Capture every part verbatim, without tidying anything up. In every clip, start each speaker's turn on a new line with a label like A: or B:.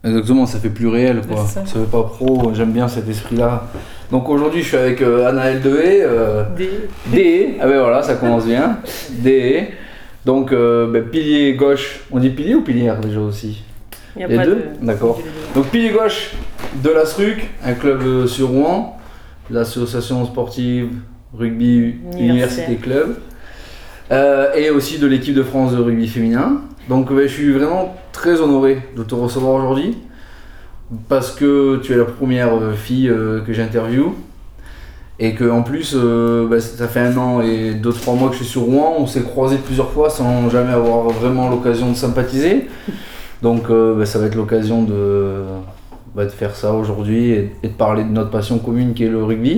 A: Exactement, ça fait plus réel quoi.
B: Ça.
A: ça fait pas pro, j'aime bien cet esprit-là. Donc aujourd'hui je suis avec euh, Anaëlle Dehé. Euh, Dehé, ah ben voilà, ça commence bien. Dehé. Donc euh, ben, pilier gauche, on dit pilier ou pilière déjà aussi?
B: Il y a
A: Les
B: pas
A: deux
B: de...
A: D'accord. Donc pilier gauche de l'A S R U C, un club euh, sur Rouen, l'association sportive rugby Université Club, euh, et aussi de l'équipe de France de rugby féminin. Donc ben, je suis vraiment très honoré de te recevoir aujourd'hui parce que tu es la première fille euh, que j'interviewe et que en plus euh, bah, ça fait un an et deux trois mois que je suis sur Rouen. On s'est croisés plusieurs fois sans jamais avoir vraiment l'occasion de sympathiser. Donc euh, bah, ça va être l'occasion de, bah, de faire ça aujourd'hui et, et de parler de notre passion commune qui est le rugby.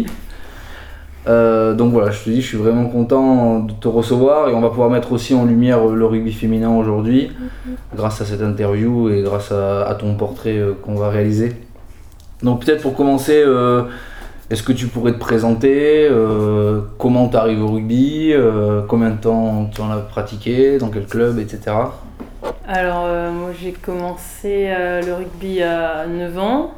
A: Euh, donc voilà, je te dis, je suis vraiment content de te recevoir et on va pouvoir mettre aussi en lumière le rugby féminin aujourd'hui grâce à cette interview et grâce à, à ton portrait euh, qu'on va réaliser. Donc peut-être pour commencer, euh, est-ce que tu pourrais te présenter, euh, comment tu arrives au rugby, euh, combien de temps tu en as pratiqué, dans quel club, et cetera.
B: Alors euh, moi j'ai commencé euh, le rugby à neuf ans.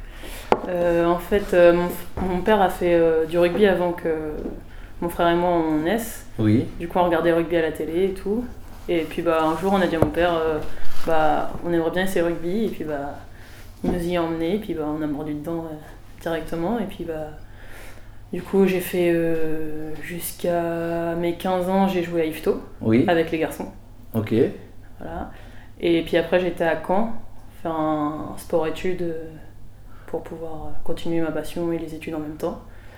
B: Euh, en fait, euh, mon, mon père a fait euh, du rugby avant que mon frère et moi on naisse.
A: Oui.
B: Du coup, on regardait le rugby à la télé et tout. Et puis bah, un jour, on a dit à mon père, euh, bah, on aimerait bien essayer le rugby. Et puis bah, il nous y a emmenés. Et puis bah, on a mordu dedans euh, directement. Et puis bah, du coup, j'ai fait euh, jusqu'à mes quinze ans, j'ai joué à Yvetot
A: Oui.
B: avec les garçons.
A: Ok.
B: Voilà. Et puis après, j'étais à Caen faire un sport-études euh, pour pouvoir continuer ma passion et les études en même temps.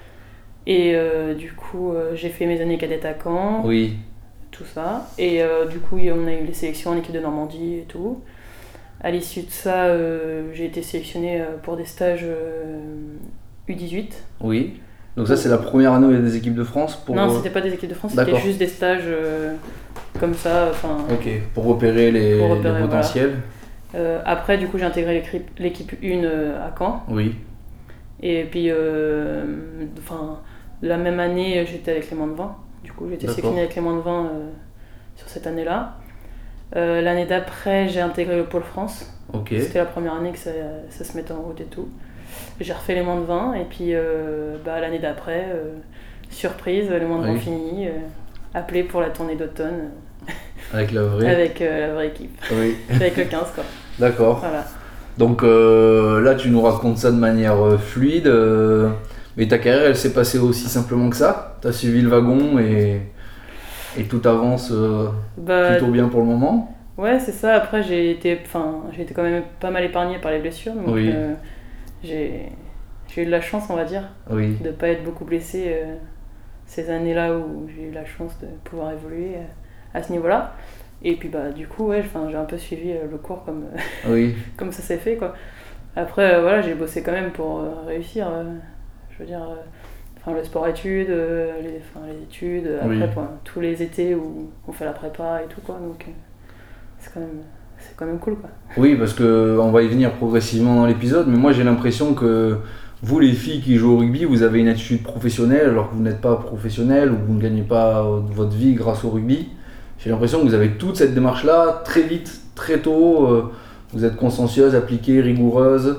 B: Et euh, du coup, euh, j'ai fait mes années cadettes à Caen,
A: Oui.
B: tout ça. Et euh, du coup, on a eu les sélections en équipe de Normandie et tout. À l'issue de ça, euh, j'ai été sélectionnée pour des stages euh, U dix-huit.
A: Oui. Donc ça, c'est la première année où il y a des équipes de France pour...
B: Non, c'était pas des équipes de France, c'était
A: D'accord.
B: juste des stages euh, comme ça.
A: Ok, pour repérer les,
B: pour repérer,
A: les potentiels.
B: Voilà. Euh, après, du coup, j'ai intégré l'équipe un à Caen.
A: Oui.
B: Et puis, euh, enfin, la même année, j'étais avec les moins de vingt. Du coup, j'ai été sélectionnée avec les moins de vingt euh, sur cette année-là. Euh, l'année d'après, j'ai intégré le Pôle France.
A: Ok.
B: C'était la première année que ça, ça se mettait en route et tout. J'ai refait les moins de vingt. Et puis, euh, bah, l'année d'après, euh, surprise, les moins de vingt oui. Finis. Euh, appelé pour la tournée d'automne.
A: Avec la vraie
B: Avec euh, la vraie équipe.
A: Oui.
B: Avec le quinze, quoi.
A: D'accord.
B: Voilà.
A: Donc euh, là, tu nous racontes ça de manière euh, fluide. Euh, mais ta carrière, elle s'est passée aussi simplement que ça. Tu as suivi le wagon et, et tout avance euh, bah, plutôt bien pour le moment.
B: Ouais, c'est ça. Après, j'ai été, j'ai été quand même pas mal épargnée par les blessures. Donc
A: oui.
B: euh, j'ai, j'ai eu de la chance, on va dire,
A: oui.
B: de ne pas être beaucoup blessée euh, ces années-là où j'ai eu la chance de pouvoir évoluer euh, à ce niveau-là. Et puis bah du coup ouais, j'ai un peu suivi euh, le cours comme, euh,
A: oui.
B: comme ça s'est fait quoi. Après euh, voilà, j'ai bossé quand même pour euh, réussir. Euh, je veux dire, euh, le sport-études, euh, les, les études, après
A: oui.
B: quoi, tous les étés où on fait la prépa et tout quoi. Donc euh, c'est quand même c'est quand même cool quoi.
A: Oui, parce que on va y venir progressivement dans l'épisode, mais moi j'ai l'impression que vous les filles qui jouent au rugby, vous avez une attitude professionnelle alors que vous n'êtes pas professionnelle ou vous ne gagnez pas votre vie grâce au rugby. J'ai l'impression que vous avez toute cette démarche-là, très vite, très tôt, euh, vous êtes consciencieuse, appliquée, rigoureuse,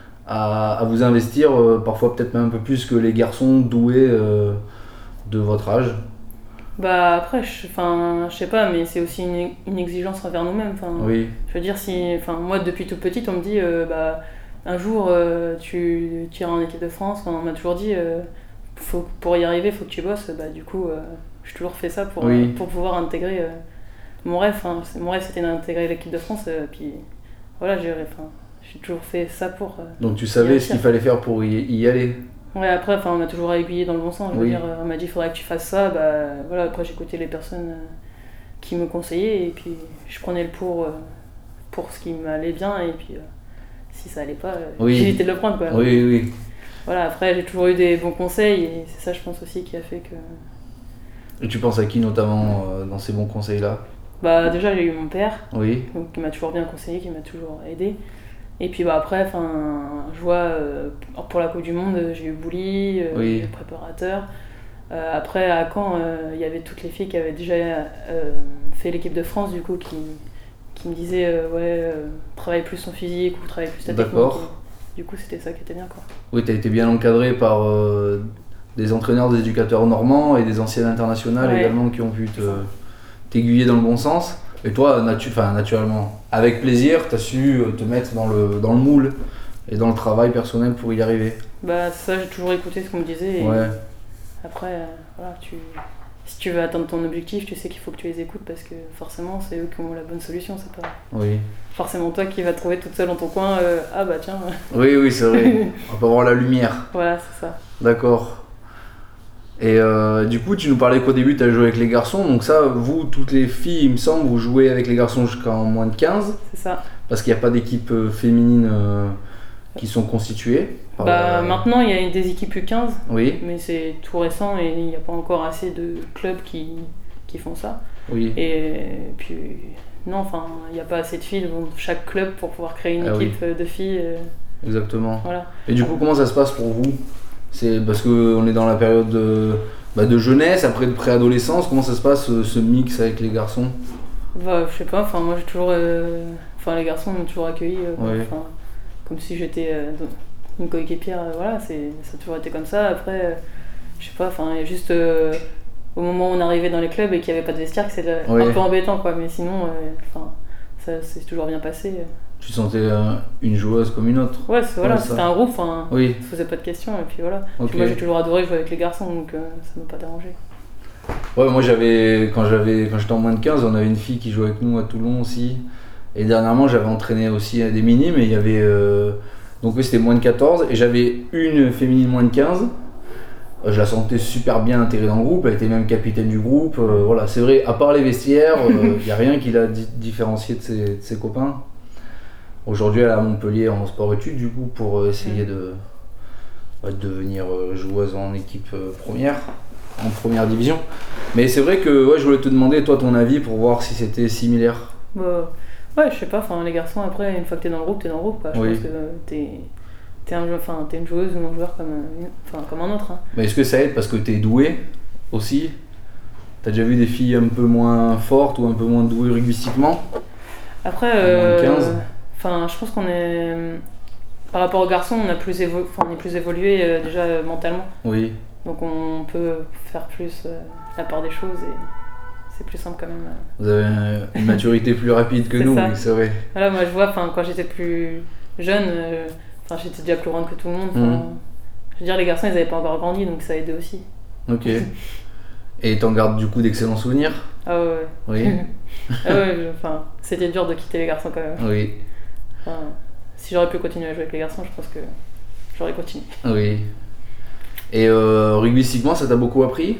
A: à, à vous investir, euh, parfois peut-être même un peu plus que les garçons doués euh, de votre âge.
B: Bah après, je, je sais pas, mais c'est aussi une, une exigence envers nous-mêmes.
A: Oui.
B: Je veux dire, si, moi depuis toute petite, on me dit, euh, bah, un jour euh, tu, tu iras en équipe de France, on m'a toujours dit, euh, faut, pour y arriver, il faut que tu bosses, bah du coup... Euh, j'ai toujours fait ça pour,
A: oui.
B: euh, pour pouvoir intégrer euh, mon rêve. Hein. Mon rêve c'était d'intégrer l'équipe de France. Euh, puis voilà, j'ai toujours fait ça pour. Euh,
A: Donc tu savais ce qu'il fallait faire pour y, y aller.
B: Ouais, après on m'a toujours aiguillé dans le bon sens. Je veux
A: oui.
B: dire, on m'a dit il faudrait que tu fasses ça. Bah, voilà, après j'écoutais les personnes euh, qui me conseillaient et puis je prenais le pour, euh, pour ce qui m'allait bien. Et puis euh, si ça allait pas, euh,
A: oui.
B: j'évitais de le prendre. Quoi.
A: Oui, oui.
B: Voilà, après j'ai toujours eu des bons conseils et c'est ça je pense aussi qui a fait que.
A: Et tu penses à qui notamment euh, dans ces bons conseils-là ?
B: Bah déjà j'ai eu mon père,
A: oui.
B: donc, qui m'a toujours bien conseillé, qui m'a toujours aidé. Et puis bah, après, je vois euh, pour la Coupe du Monde, j'ai eu Bouli, euh,
A: oui.
B: le préparateur. Euh, après à Caen, il euh, y avait toutes les filles qui avaient déjà euh, fait l'équipe de France du coup, qui, qui me disaient euh, ouais, euh, travaille plus son physique ou travaille plus ta technique.
A: D'accord.
B: Et du coup, c'était ça qui était bien, quoi.
A: Oui, tu as été bien encadré par euh, des entraîneurs, des éducateurs normands et des anciennes internationales
B: Ouais.
A: également qui ont pu te, t'aiguiller dans le bon sens. Et toi, natu- enfin, naturellement, avec plaisir, tu as su te mettre dans le, dans le moule et dans le travail personnel pour y arriver.
B: Bah, ça, j'ai toujours écouté ce qu'on me disait. Et
A: Ouais.
B: après, euh, voilà, tu... si tu veux atteindre ton objectif, tu sais qu'il faut que tu les écoutes parce que forcément, c'est eux qui ont la bonne solution. C'est pas
A: Oui.
B: forcément toi qui vas trouver toute seule dans ton coin. euh, ah bah tiens.
A: Oui, oui, c'est vrai. On peut avoir la lumière.
B: Voilà, c'est ça.
A: D'accord. Et euh, du coup, tu nous parlais qu'au début, tu as joué avec les garçons. Donc ça, vous, toutes les filles, il me semble, vous jouez avec les garçons jusqu'en moins de quinze.
B: C'est ça.
A: Parce qu'il n'y a pas d'équipe euh, féminine euh, qui sont constituées. par
B: Bah,
A: la-
B: maintenant, il y a des équipes U quinze,
A: Oui,
B: mais c'est tout récent et il n'y a pas encore assez de clubs qui, qui font ça.
A: oui.
B: Et puis, non, enfin, il n'y a pas assez de filles dans chaque club pour pouvoir créer une
A: Ah oui.
B: équipe de filles. euh,
A: Exactement.
B: voilà.
A: Et du coup, comment ça se passe pour vous? C'est parce qu'on est dans la période de, bah, de jeunesse, après de préadolescence. Comment ça se passe ce, ce mix avec les garçons?
B: Bah, je sais pas, enfin, moi j'ai toujours. euh, Enfin, les garçons m'ont toujours accueilli euh,
A: Ouais.
B: enfin, comme si j'étais euh, une coéquipière, euh, voilà, c'est, ça a toujours été comme ça. Après, euh, je sais pas, enfin, il y a juste euh, au moment où on arrivait dans les clubs et qu'il n'y avait pas de vestiaire que c'est euh,
A: Ouais.
B: un peu embêtant, quoi, mais sinon, euh, enfin, ça s'est toujours bien passé.
A: Tu te sentais euh, une joueuse comme une autre?
B: Ouais, c'est, voilà,
A: Ouais, ça.
B: c'était un groupe, enfin,
A: Oui.
B: on se posait pas de questions, et puis voilà.
A: Ok.
B: Puis moi j'ai toujours adoré jouer avec les garçons, donc euh, ça m'a pas dérangé.
A: Ouais, moi j'avais quand j'avais quand j'étais en moins de quinze, on avait une fille qui jouait avec nous à Toulon aussi. Et dernièrement, j'avais entraîné aussi à des mini, mais il y avait euh, donc oui, c'était moins de quatorze et j'avais une féminine moins de quinze. Euh, Je la sentais super bien intégrée dans le groupe, elle était même capitaine du groupe. Euh, voilà, c'est vrai, à part les vestiaires, il n'y a rien qui l'a di- différenciée de ses, de ses copains. Aujourd'hui, elle est à Montpellier en sport-études du coup pour euh, essayer de, bah, de devenir euh, joueuse en équipe euh, première, en première division. Mais c'est vrai que ouais, je voulais te demander toi ton avis pour voir si c'était similaire.
B: Bah, ouais, je sais pas, enfin, les garçons, après, une fois que t'es dans le groupe, t'es dans le groupe, quoi. Je
A: Oui.
B: pense que t'es, t'es, un, jou- enfin, t'es une joueuse ou un joueur comme, un- enfin, comme un autre. Hein.
A: Mais est-ce que ça aide parce que t'es doué aussi? T'as déjà vu des filles un peu moins fortes ou un peu moins douées rugbystiquement?
B: Après,
A: moins de
B: euh,
A: quinze.
B: enfin, je pense qu'on est. Par rapport aux garçons, on, a plus évo- enfin, on est plus évolué euh, déjà euh, mentalement.
A: Oui.
B: Donc on peut faire plus euh, la part des choses et c'est plus simple quand même. euh.
A: Vous avez euh, une maturité plus rapide que
B: C'est
A: nous,
B: ça.
A: oui, c'est vrai.
B: Voilà, moi je vois, enfin, quand j'étais plus jeune, euh, enfin, j'étais déjà plus grande que tout le monde. enfin,
A: Mhm.
B: Je veux dire, les garçons, ils avaient pas encore grandi, donc ça aidait aussi.
A: Ok. Et t'en gardes du coup d'excellents souvenirs?
B: Ah ouais, ouais.
A: Oui.
B: Ah ouais, je- enfin, c'était dur de quitter les garçons quand même.
A: Oui.
B: Enfin, si j'aurais pu continuer à jouer avec les garçons, je pense que j'aurais continué.
A: Oui. Et euh, rugbystiquement, ça t'a beaucoup appris?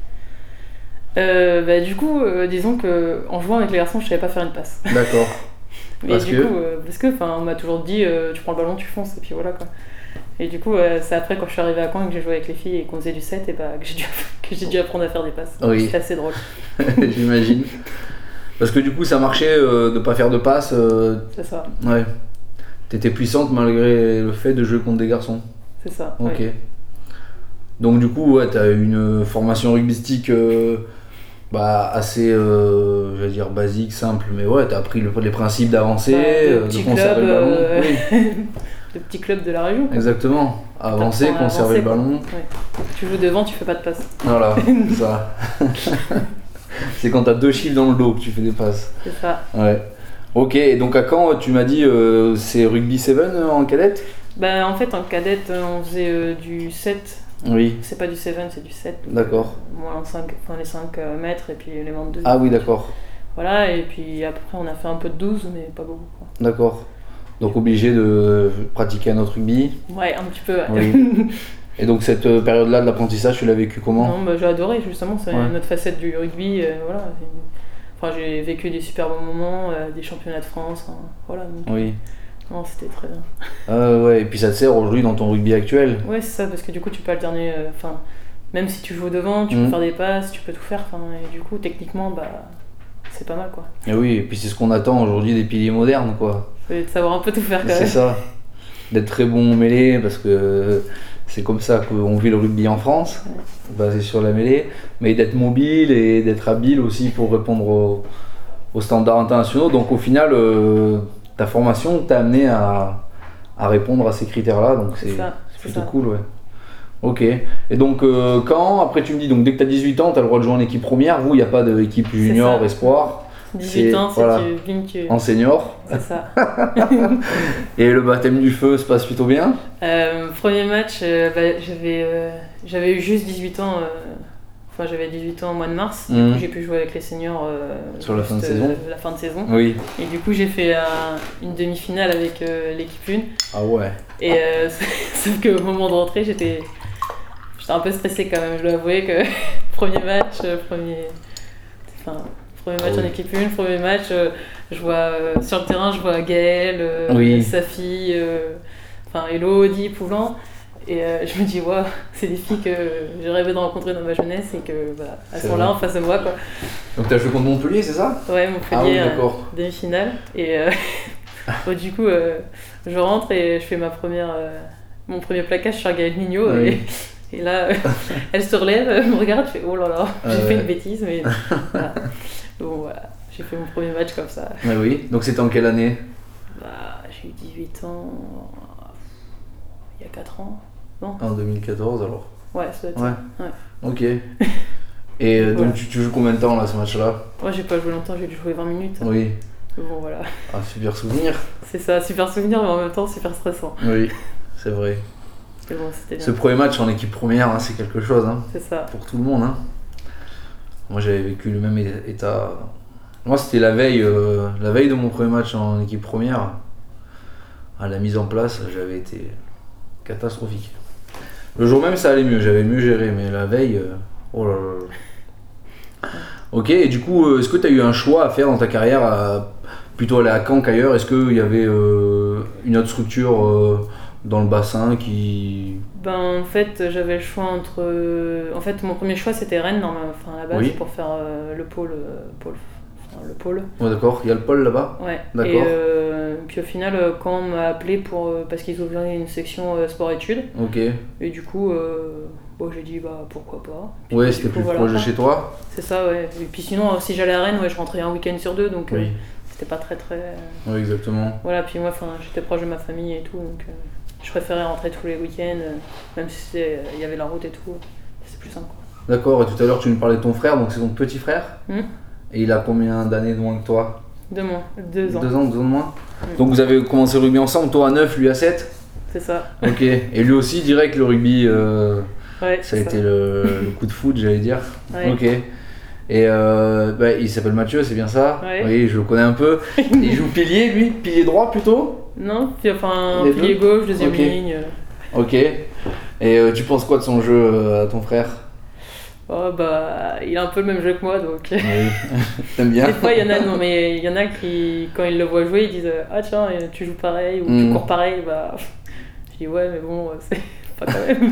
B: Euh, bah, du coup, euh, disons que en jouant avec les garçons, je savais pas faire une passe.
A: D'accord.
B: Mais
A: Parce
B: du
A: que
B: coup, euh, parce que, enfin, on m'a toujours dit, euh, tu prends le ballon, tu fonces, et puis voilà quoi. Et du coup, euh, c'est après quand je suis arrivée à Caen et que j'ai joué avec les filles et qu'on faisait du set, et bah, que j'ai dû, que j'ai dû apprendre à faire des passes.
A: Oui.
B: C'était assez drôle,
A: J'imagine. Parce que du coup, ça marchait euh, de pas faire de passe. euh,
B: c'est ça,
A: Ouais. T'étais puissante malgré le fait de jouer contre des garçons.
B: c'est ça.
A: Ok.
B: oui.
A: Donc du coup, ouais, t'as une formation rugbystique euh, bah, assez, euh, j'allais dire basique, simple, mais ouais, t'as appris le- les principes d'avancer,
B: Bah, de
A: euh, de
B: petits
A: conserver
B: clubs,
A: le ballon.
B: euh,
A: Oui,
B: Le petit club de la région. quoi.
A: exactement. Avancer,
B: T'apprends à
A: conserver le
B: avancer,
A: ballon.
B: quoi. Ouais. Tu joues devant, tu fais pas de passe.
A: Voilà, ça. C'est quand t'as deux chiffres dans le dos que tu fais des passes.
B: C'est ça.
A: Ouais. Ok, et donc à Caen, tu m'as dit euh, c'est rugby sept euh, en cadette?
B: Bah, en fait, en cadette, euh, on faisait euh, du sept.
A: Oui,
B: C'est pas du sept, c'est du sept. donc,
A: d'accord.
B: euh, Moins cinq, enfin, les cinq euh, mètres et puis les vingt-deux.
A: Ah oui, d'accord.
B: Voilà, et puis après, on a fait un peu de douze, mais pas beaucoup. Quoi.
A: D'accord. Donc obligé de pratiquer un autre rugby.
B: Ouais, un petit peu. Ouais.
A: Oui. Et donc cette euh, période-là de l'apprentissage, tu l'as vécu comment?
B: Non, bah, j'ai adoré, justement, c'est
A: Ouais.
B: une autre facette du rugby. euh, voilà. Enfin, j'ai vécu des super bons moments, euh, des championnats de France. hein, voilà, donc,
A: Oui.
B: non, c'était très bien.
A: Ah ouais, et puis ça te sert aujourd'hui dans ton rugby actuel.
B: Ouais, c'est ça, parce que du coup, tu peux alterner. euh, Enfin, même si tu joues devant, tu
A: Mhm.
B: peux faire des passes, tu peux tout faire. Enfin, et du coup, techniquement, bah, c'est pas mal, quoi.
A: Et oui, et puis c'est ce qu'on attend aujourd'hui des piliers modernes, quoi.
B: Faut savoir un peu tout faire, quand
A: C'est
B: même.
A: ça. D'être très bon mêlé, parce que c'est comme ça qu'on vit le rugby en France, basé sur la mêlée. Mais d'être mobile et d'être habile aussi pour répondre aux, aux standards internationaux. Donc au final, euh, ta formation t'a amené à, à répondre à ces critères-là. Donc c'est,
B: C'est ça,
A: c'est
B: c'est
A: plutôt
B: ça.
A: cool, ouais. Ok. Et donc euh, quand, après tu me dis, donc dès que tu as dix-huit ans, tu as le droit de jouer en équipe première. Vous, il n'y a pas d'équipe junior,
B: ça.
A: espoir.
B: dix-huit
A: C'est-
B: ans, c'est
A: voilà.
B: tu viens que.
A: En senior.
B: C'est ça.
A: Et le baptême du feu se passe plutôt bien.
B: Euh, premier match, euh, bah, j'avais, euh, j'avais eu juste dix-huit ans. euh, Enfin, j'avais dix-huit ans au mois de mars. Du
A: Mhm.
B: coup, j'ai pu jouer avec les seniors euh,
A: Sur la fin de
B: juste,
A: saison.
B: euh, la fin de saison.
A: Oui.
B: Et du coup, j'ai fait un- une demi-finale avec euh, l'équipe un.
A: Ah ouais.
B: Et euh, sauf qu'au moment de rentrer, j'étais, j'étais un peu stressée quand même. Je dois avouer que premier match, euh, premier, enfin, premier match
A: Ah oui.
B: en équipe un, premier match, euh, je vois euh, sur le terrain, je vois Gaëlle, euh,
A: Oui.
B: Safi, euh, enfin Elodie, Poulan. Et euh, je me dis, waouh, c'est des filles que j'ai rêvé de rencontrer dans ma jeunesse et que bah, elles
A: C'est
B: sont
A: vrai.
B: là en face de moi, quoi.
A: Donc tu as joué contre Montpellier, c'est ça?
B: Ouais,
A: Ah oui,
B: Montpellier, euh,
A: d'accord.
B: demi-finale. Et euh, bon, du coup, euh, je rentre et je fais ma première, euh, mon premier plaquage sur Gaëlle Mignot.
A: Oui.
B: Et, et là, euh, elle se relève, elle me regarde, je fais, oh là là, j'ai
A: Euh,
B: fait
A: ouais.
B: une bêtise. Mais voilà. Bon, voilà, j'ai fait mon premier match comme ça.
A: Ah oui. Donc c'était en quelle année?
B: Bah, j'ai eu dix-huit ans, il y a quatre ans. Non?
A: En deux mille quatorze alors.
B: Ouais, ça doit être
A: Ouais.
B: ça. Ouais.
A: Ok. Et euh, donc
B: Voilà.
A: tu, tu joues combien de temps là ce match-là?
B: Moi, j'ai pas joué longtemps, j'ai dû jouer vingt minutes.
A: Oui.
B: Bon, voilà.
A: Ah, super souvenir.
B: C'est ça, super souvenir, mais en même temps, super stressant.
A: Oui, c'est vrai.
B: Mais bon, c'était bien.
A: Ce premier match en équipe première, hein, c'est quelque chose hein,
B: C'est ça.
A: pour tout le monde. Hein. Moi j'avais vécu le même é- état. Moi c'était la veille, euh, la veille de mon premier match en équipe première. À la mise en place, j'avais été catastrophique. Le jour même ça allait mieux, j'avais mieux géré, mais la veille, euh, oh là là là. Ok, et du coup, euh, est-ce que tu as eu un choix à faire dans ta carrière, à plutôt aller à Caen qu'ailleurs? Est-ce qu'il y avait euh, une autre structure euh, dans le bassin qui...
B: Ben, en fait, j'avais le choix entre. euh, En fait, mon premier choix c'était Rennes, dans ma- enfin, à la base,
A: Oui.
B: pour faire euh, le pôle. euh, pôle... Enfin, le pôle.
A: Ouais, d'accord, il y a le pôle là-bas.
B: Ouais.
A: D'accord.
B: Et euh, puis au final, euh, quand on m'a appelé pour. euh, Parce qu'ils ouvraient une section euh, sport-études,
A: Ok.
B: et du coup, euh, bon, j'ai dit, bah pourquoi pas. Puis,
A: Ouais,
B: du
A: c'était
B: coup,
A: plus
B: voilà,
A: proche de
B: quoi.
A: chez toi.
B: C'est ça, ouais. Et puis sinon, euh, si j'allais à Rennes, ouais, je rentrais un week-end sur deux, donc euh,
A: Oui.
B: c'était pas très très. euh,
A: Oui, exactement.
B: Voilà, puis moi, enfin, j'étais proche de ma famille et tout, donc euh, je préférais rentrer tous les week-ends, euh, même si c'est- il y avait la route et tout, c'est plus simple. Quoi.
A: D'accord, et tout à l'heure tu nous parlais de ton frère, donc c'est ton petit frère.
B: Hmm.
A: Et il a combien d'années de moins que toi?
B: Deux mois, deux ans,
A: Deux ans, deux ans de moins.
B: Mm.
A: Donc vous avez commencé le rugby ensemble, toi à neuf, lui à sept.
B: c'est ça.
A: Ok. Et lui aussi, direct le rugby, euh,
B: Ouais,
A: ça a
B: c'est
A: été le, le coup de foot, j'allais dire.
B: Ouais.
A: Ok. Et euh, bah, il s'appelle Mathieu, c'est bien ça?
B: Ouais.
A: Oui, je le connais un peu. Il joue pilier, lui, pilier droit plutôt?
B: Non, puis enfin,
A: Les
B: pilier
A: deux
B: gauche, deuxième
A: Ok.
B: ligne. euh.
A: Ok. Et euh, tu penses quoi de son jeu euh, à ton frère?
B: Oh bah, il a un peu le même jeu que moi, donc.
A: Oui. T'aimes bien?
B: Des fois, il y en a, non, mais il y en a qui, quand ils le voient jouer, ils disent ah tiens, tu joues pareil ou
A: Mm.
B: tu cours pareil. Bah, je dis ouais, mais bon, c'est pas quand même.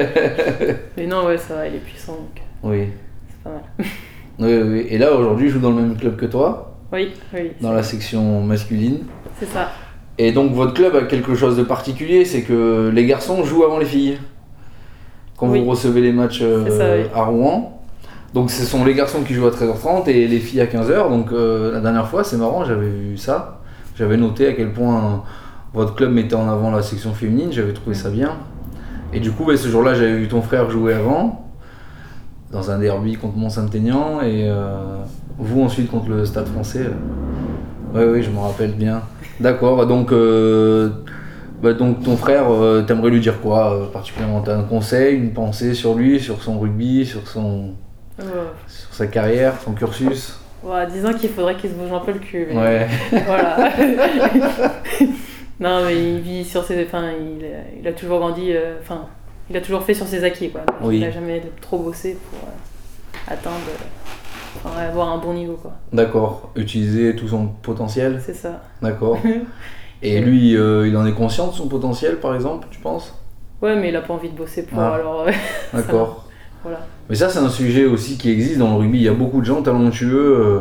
B: Mais non, ouais, ça va, il est puissant, donc
A: Oui.
B: c'est pas mal.
A: Oui, oui. Et là, aujourd'hui, il joue dans le même club que toi,
B: Oui, oui,
A: dans la section masculine.
B: c'est ça.
A: Et donc, votre club a quelque chose de particulier, c'est que les garçons jouent avant les filles. Quand
B: Oui.
A: vous recevez les matchs euh,
B: C'est ça, oui.
A: à Rouen. Donc, ce sont les garçons qui jouent à treize heures trente et les filles à quinze heures. Donc, euh, la dernière fois, c'est marrant, j'avais vu ça. J'avais noté à quel point euh, votre club mettait en avant la section féminine. J'avais trouvé ça bien. Et du coup, ouais, ce jour-là, j'avais vu ton frère jouer avant, dans un derby contre Mont-Saint-Aignan, et euh, vous ensuite contre le Stade Français. Oui, oui, je me rappelle bien. D'accord, donc, euh, bah, donc ton frère, euh, t'aimerais lui dire quoi euh, particulièrement? T'as un conseil, une pensée sur lui, sur son rugby, sur, son,
B: Ouais.
A: sur sa carrière, son cursus?
B: Ouais, disons qu'il faudrait qu'il se bouge un peu le cul. Mais
A: Ouais.
B: voilà. Non, mais il vit sur ses. Enfin, il, il a toujours grandi. euh, Enfin, il a toujours fait sur ses acquis, quoi.
A: Oui.
B: Il n'a jamais trop bossé pour euh, atteindre. euh, Enfin, avoir un bon niveau, quoi.
A: D'accord, utiliser tout son potentiel?
B: C'est ça.
A: D'accord. Et lui, euh, il en est conscient de son potentiel, par exemple, tu penses?
B: Ouais, mais il a pas envie de bosser pour.
A: Ah.
B: Alors, euh,
A: D'accord.
B: voilà.
A: Mais ça, c'est un sujet aussi qui existe dans le rugby. Il y a beaucoup de gens talentueux euh,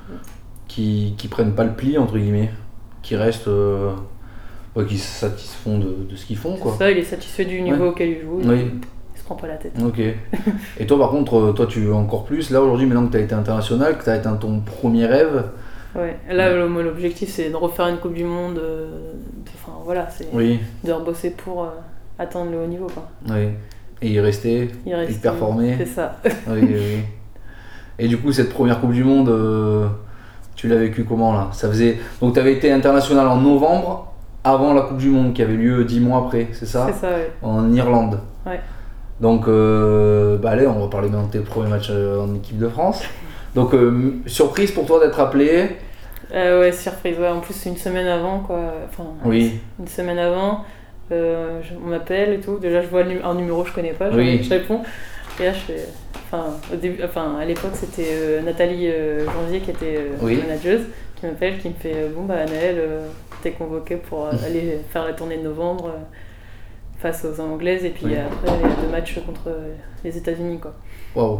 A: qui, qui prennent pas le pli, entre guillemets, qui restent, euh, ouais, qui se satisfont de, de ce qu'ils font, quoi.
B: C'est ça, il est satisfait du niveau
A: Ouais.
B: auquel il joue.
A: Oui.
B: Il se prend pas la tête.
A: Ok. Et toi, par contre, euh, toi, tu veux encore plus. Là, aujourd'hui, maintenant que tu as été international, que tu as atteint ton premier rêve,
B: Ouais, là ouais. L'objectif c'est de refaire une Coupe du Monde, enfin euh, voilà, c'est
A: oui.
B: de rebosser pour euh, atteindre le haut niveau quoi.
A: Oui, et y rester, y rester et performer.
B: C'est ça.
A: Oui, oui. Et du coup, cette première Coupe du Monde, euh, tu l'as vécu comment là? Ça faisait... Donc tu avais été international en novembre, avant la Coupe du Monde qui avait lieu dix mois après, c'est ça?
B: C'est ça, oui.
A: En Irlande.
B: Ouais.
A: Donc, euh, bah allez, on va parler maintenant de tes premiers matchs en équipe de France. Donc, euh, surprise pour toi d'être appelé?
B: euh, Ouais, surprise. Ouais. En plus, une semaine avant, quoi. Enfin,
A: oui.
B: Une semaine avant, euh, je, on m'appelle et tout. Déjà, je vois un numéro que je connais pas, je,
A: oui.
B: je réponds. Et là, je fais. Enfin, au début, enfin à l'époque, c'était euh, Nathalie euh, Janvier qui était euh, oui. manageuse, qui m'appelle, qui me fait euh, bon, bah, Anaëlle, euh, t'es convoquée pour euh, aller faire la tournée de novembre. Euh, face aux Anglaises et puis oui. Après il y a deux matchs contre les États-Unis quoi.
A: Waouh.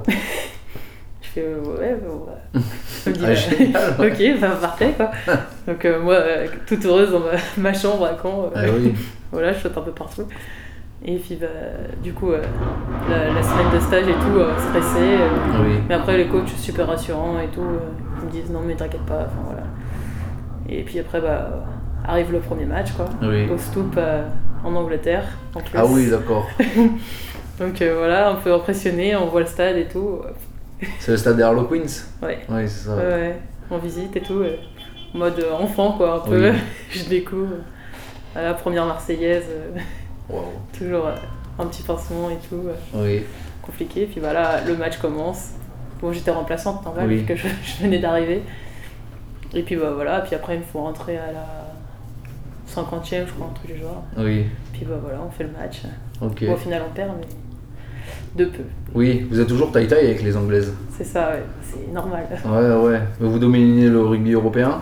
B: Je fais euh, ouais, ouais. Je me dis ah, bah, génial, ouais. Ok, bah parfait quoi. Donc euh, moi euh, toute heureuse dans ma, ma chambre à Caen. Euh,
A: ah, oui.
B: Voilà, je saute un peu partout. Et puis bah du coup euh, la, la semaine de stage et tout euh, stressé. Euh,
A: oui.
B: Mais après les coachs super rassurants et tout, euh, ils me disent non mais t'inquiète pas. Enfin voilà. Et puis après bah arrive le premier match quoi.
A: Oui.
B: Au Stoop. Euh, en Angleterre en plus.
A: Ah oui, d'accord.
B: Donc euh, voilà, un peu impressionné, on voit le stade et tout.
A: C'est le stade des Harlequins?
B: Ouais.
A: Oui, c'est ça.
B: Ouais, ouais, on visite et tout, euh, en mode enfant quoi, un peu. Oui. Je découvre euh, la première Marseillaise, euh, wow. Toujours euh, un petit pincement et tout. Euh,
A: oui.
B: Compliqué, puis voilà, le match commence. Bon, j'étais remplaçante normal,
A: oui.
B: vu que je, je venais d'arriver. Et puis bah voilà, puis après il me faut rentrer à la cinquantième, je crois, un truc du genre.
A: Oui.
B: Puis bah voilà, on fait le match.
A: Ok.
B: Bon, au final, on perd, mais de peu.
A: Oui, vous êtes toujours taille-taille avec les Anglaises.
B: C'est ça, ouais, c'est normal.
A: Ouais, ouais. Mais vous dominez le rugby européen?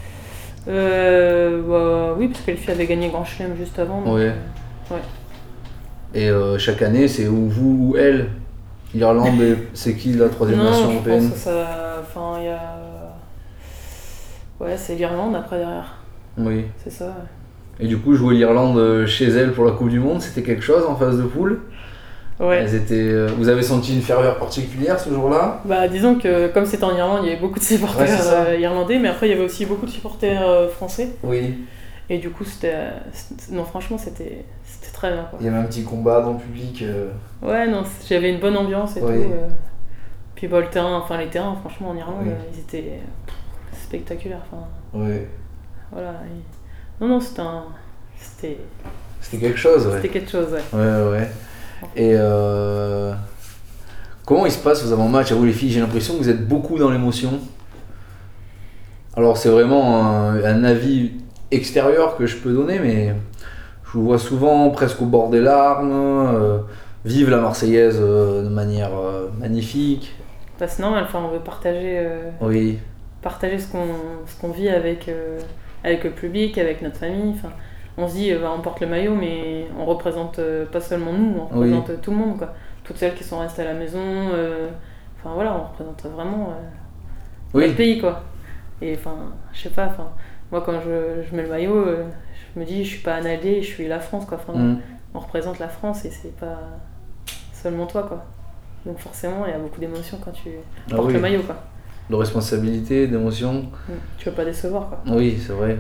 B: Euh. Bah oui, parce que les filles avaient gagné Grand Chelem juste avant. Donc,
A: ouais.
B: Euh, ouais.
A: Et euh, chaque année, c'est ou vous ou elle? L'Irlande, c'est qui la troisième
B: non,
A: nation européenne?
B: Je pense que ça. Enfin, il y a. Ouais, c'est l'Irlande après derrière.
A: Oui.
B: C'est ça, ouais.
A: Et du coup, jouer l'Irlande chez elle pour la Coupe du Monde, c'était quelque chose en phase de poule?
B: Ouais.
A: Elles étaient... Vous avez senti une ferveur particulière ce jour-là?
B: Bah, disons que comme c'était en Irlande, il y avait beaucoup de supporters ouais, euh, irlandais, mais après il y avait aussi beaucoup de supporters euh, français.
A: Oui.
B: Et du coup, c'était. Non, franchement, c'était c'était très bien. Quoi.
A: Il y avait un petit combat dans le public. Euh...
B: Ouais, non, j'avais une bonne ambiance et oui. tout. Euh... Puis bah, le terrain, enfin les terrains, franchement, en Irlande, oui. euh, ils étaient spectaculaires. Enfin,
A: oui.
B: Voilà. Et... Non, non, c'était un. C'était.
A: C'était quelque chose, ouais.
B: C'était quelque chose, ouais.
A: Ouais, ouais. Et euh... comment il se passe vos avant-matchs à vous les filles? J'ai l'impression que vous êtes beaucoup dans l'émotion. Alors c'est vraiment un, un avis extérieur que je peux donner, mais je vous vois souvent presque au bord des larmes, euh, vivre la Marseillaise euh, de manière euh, magnifique.
B: Bah, c'est normal, enfin, on veut partager, euh,
A: oui.
B: partager ce qu'on, ce qu'on vit avec, euh, avec le public, avec notre famille. Enfin, on se dit, bah, on porte le maillot, mais on représente euh, pas seulement nous, on représente oui. tout le monde, quoi. Toutes celles qui sont restées à la maison, euh, enfin voilà, on représente vraiment euh, oui. notre pays, quoi. Et enfin, je sais pas, enfin, moi quand je, je mets le maillot, euh, je me dis, je suis pas un allié, je suis la France, quoi. Enfin, mm. on représente la France et c'est pas seulement toi, quoi. Donc forcément, il y a beaucoup d'émotions quand tu ah portes oui. le maillot, quoi.
A: De responsabilité, d'émotion.
B: Mm. Tu veux pas décevoir, quoi.
A: Oui, c'est vrai.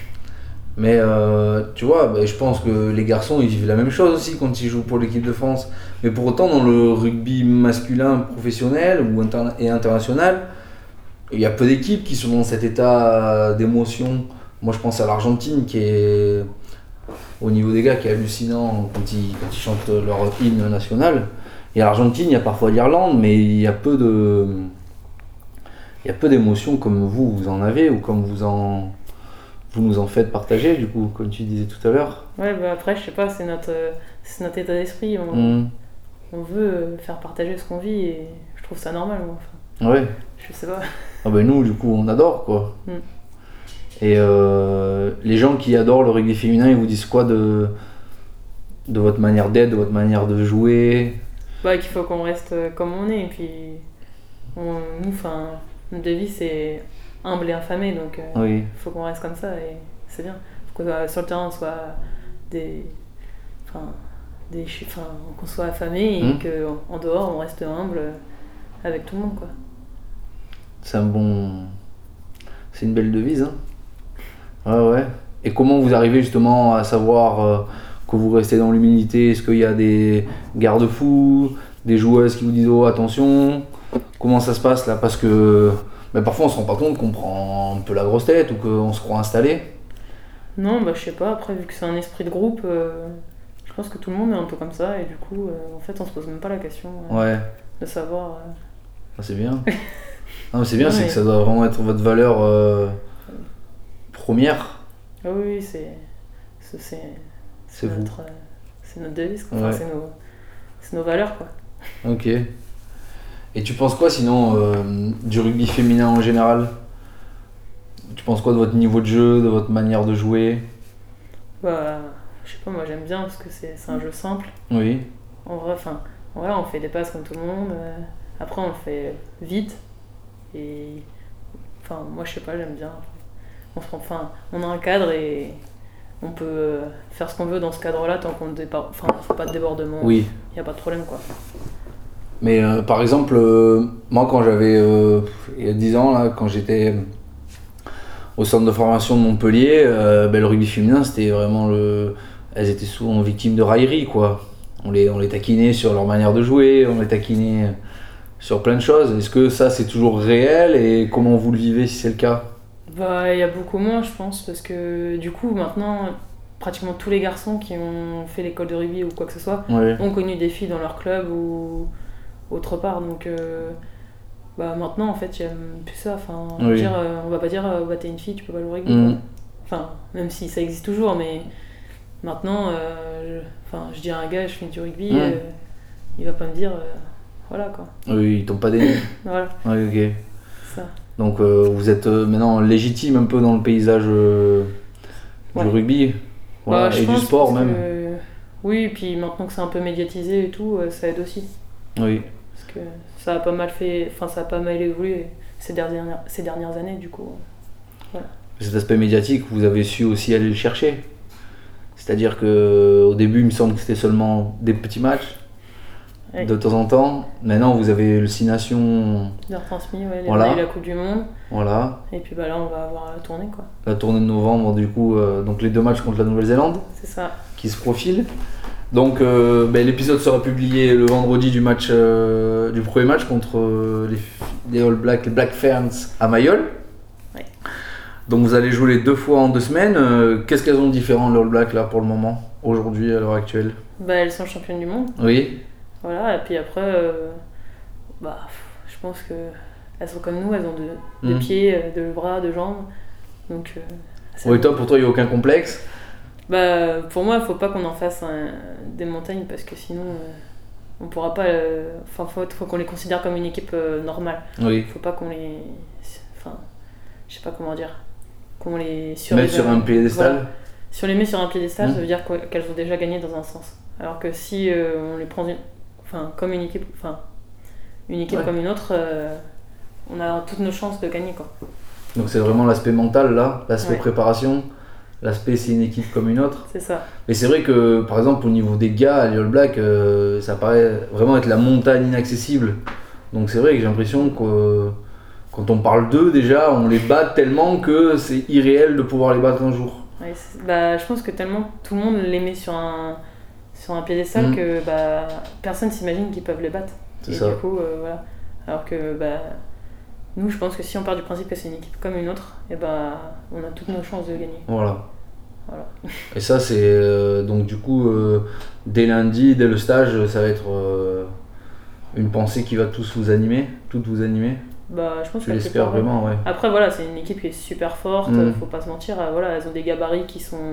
A: Mais euh, tu vois, bah, je pense que les garçons ils vivent la même chose aussi quand ils jouent pour l'équipe de France. Mais pour autant, dans le rugby masculin professionnel ou interna- et international, il y a peu d'équipes qui sont dans cet état d'émotion. Moi je pense à l'Argentine qui est au niveau des gars qui est hallucinant quand ils, quand ils chantent leur hymne national. Il y a l'Argentine, il y a parfois l'Irlande, mais il y a peu de, il y a peu d'émotions comme vous, vous en avez ou comme vous en... Vous nous en faites partager, du coup, comme tu disais tout à l'heure.
B: Ouais, bah après, je sais pas, c'est notre, c'est notre état d'esprit. On, mmh. on veut faire partager ce qu'on vit et je trouve ça normal, moi. Enfin,
A: ouais.
B: Je sais pas.
A: Ah bah nous, du coup, on adore, quoi. Mmh. Et euh, les gens qui adorent le rugby féminin, ils vous disent quoi de, de votre manière d'être, de votre manière de jouer?
B: Bah qu'il faut qu'on reste comme on est, et puis on, nous, enfin, notre devise, c'est... humble et affamé, donc il euh, oui. faut qu'on reste comme ça et c'est bien. Faut que euh, sur le terrain on soit des, enfin, des, enfin, qu'on soit affamé et mmh. qu'en dehors on reste humble avec tout le monde, quoi.
A: C'est un bon, C'est une belle devise. Hein. Ouais, ouais. Et comment vous arrivez justement à savoir euh, que vous restez dans l'humilité? Est-ce qu'il y a des garde-fous, des joueuses qui vous disent oh attention? Comment ça se passe là? Parce que bah, parfois on se rend pas compte qu'on prend un peu la grosse tête ou qu'on se croit installé.
B: Non, bah je sais pas, après vu que c'est un esprit de groupe, euh, je pense que tout le monde est un peu comme ça et du coup euh, en fait on se pose même pas la question euh,
A: Ouais.
B: de savoir. Euh...
A: Ah, c'est bien. Non, mais c'est bien,
B: Ouais,
A: c'est
B: mais-
A: que ça doit vraiment être votre valeur euh, première.
B: Ah oui, oui, c'est. C'est, c'est,
A: C'est vous.
B: notre, euh, c'est notre devise, quoi. Enfin,
A: Ouais.
B: c'est, nos, c'est nos valeurs, quoi.
A: Ok. Et tu penses quoi sinon euh, du rugby féminin en général? Tu penses quoi de votre niveau de jeu, de votre manière de jouer?
B: Bah, je sais pas, moi j'aime bien parce que c'est, c'est un jeu simple.
A: Oui.
B: En vrai, enfin, voilà, on fait des passes comme tout le monde. euh, après, on le fait vite. Et. Enfin, moi je sais pas, j'aime bien. On, se- enfin, on a un cadre et on peut euh, faire ce qu'on veut dans ce cadre-là tant qu'on ne dépa- enfin, fait pas de débordement.
A: Oui.
B: Il n'y a pas de problème, quoi.
A: Mais euh, par exemple, euh, moi quand j'avais, euh, il y a dix ans, là, quand j'étais au centre de formation de Montpellier, euh, ben, le rugby féminin, c'était vraiment le... Elles étaient souvent victimes de railleries, quoi. On les, on les taquinait sur leur manière de jouer, on les taquinait sur plein de choses. Est-ce que ça, c'est toujours réel et comment vous le vivez si c'est le cas?
B: Bah, il y a beaucoup moins, je pense, parce que du coup, maintenant, pratiquement tous les garçons qui ont fait l'école de rugby ou quoi que ce soit
A: Ouais.
B: ont connu des filles dans leur club ou autre part. Donc, euh, bah, maintenant, en fait, il y a même plus ça. Enfin,
A: Oui.
B: dire, euh, on va pas dire, euh, bah, t'es une fille, tu peux pas jouer au rugby.
A: Mm.
B: Quoi. Enfin, même si ça existe toujours, mais maintenant, euh, je, enfin, je dis à un gars, je fais du rugby,
A: Mm.
B: euh, il va pas me dire, euh, voilà quoi.
A: Oui, ils t'ont pas donné.
B: Voilà,
A: Ouais, ok.
B: c'est ça.
A: Donc euh, vous êtes euh, maintenant légitime un peu dans le paysage euh,
B: Ouais.
A: du rugby, voilà,
B: Bah, je
A: et du
B: pense
A: sport
B: parce
A: même.
B: que- Oui, et puis maintenant que c'est un peu médiatisé et tout, euh, ça aide aussi.
A: Oui.
B: Parce que ça a pas mal fait, enfin ça a pas mal évolué ces dernières, ces dernières années du coup.
A: Cet aspect médiatique, vous avez su aussi aller le chercher. C'est-à-dire que au début, il me semble que c'était seulement des petits matchs
B: Ouais.
A: de temps en temps. Maintenant, vous avez le Six Nations,
B: Bien retransmis, ouais,
A: Voilà.
B: on a eu la Coupe du Monde,
A: voilà,
B: et puis bah là on va avoir la tournée quoi.
A: la tournée de novembre, du coup, euh, donc les deux matchs contre la Nouvelle-Zélande
B: C'est ça.
A: qui se profilent. Donc euh, ben, l'épisode sera publié le vendredi du match, euh, du premier match contre euh, les, les All Blacks, les Black Ferns à Mayol.
B: Ouais.
A: Donc vous allez jouer les deux fois en deux semaines. Euh, Qu'est-ce qu'elles ont de différent les All Blacks là pour le moment, aujourd'hui à l'heure actuelle?
B: Bah elles sont championnes du monde,
A: Oui,
B: voilà, et puis après, euh, bah je pense que elles sont comme nous, elles ont de, de
A: Mhm.
B: pieds, euh, de bras, de jambes, donc. Euh, ça
A: oui
B: va.
A: toi pour toi il n'y a aucun complexe.
B: Bah, pour moi, il faut pas qu'on en fasse un- des montagnes parce que sinon, euh, on pourra pas. euh, Enfin, faut, faut qu'on les considère comme une équipe euh, normale.
A: Oui.
B: Faut pas qu'on les. Enfin, je sais pas comment dire. Qu'on les
A: Mettre
B: surévalue.
A: sur un piédestal.
B: Voilà. Si on les met sur un piédestal,
A: Mhm.
B: ça veut dire que- qu'elles ont déjà gagné dans un sens. Alors que si euh, on les prend une- enfin, comme une équipe, enfin, une équipe
A: Ouais.
B: comme une autre, euh, on a toutes nos chances de gagner quoi.
A: Donc c'est vraiment l'aspect mental là, l'aspect
B: Ouais.
A: préparation. L'aspect c'est une équipe comme une autre.
B: C'est ça.
A: Mais c'est vrai que par exemple au niveau des gars, les All Blacks, euh, ça paraît vraiment être la montagne inaccessible. Donc c'est vrai que j'ai l'impression que euh, quand on parle d'eux déjà, on les bat tellement que c'est irréel de pouvoir les battre un jour.
B: Ouais, c'est- bah, je pense que tellement tout le monde les met sur un, sur un piédestal
A: Mhm.
B: que bah, personne s'imagine qu'ils peuvent les battre.
A: C'est
B: Et
A: ça.
B: du coup, euh, voilà. Alors que bah, nous, je pense que si on part du principe que c'est une équipe comme une autre, et bah, on a toutes nos chances de gagner.
A: Voilà.
B: Voilà.
A: Et ça c'est euh, donc du coup euh, dès lundi, dès le stage, ça va être euh, une pensée qui va tous vous animer, toutes vous animer.
B: Bah, je pense
A: Je
B: que la
A: l'espère
B: plupart, ouais.
A: vraiment, ouais.
B: Après, voilà, c'est une équipe qui est super forte,
A: Mhm.
B: faut pas se mentir. euh, Voilà, elles ont des gabarits qui sont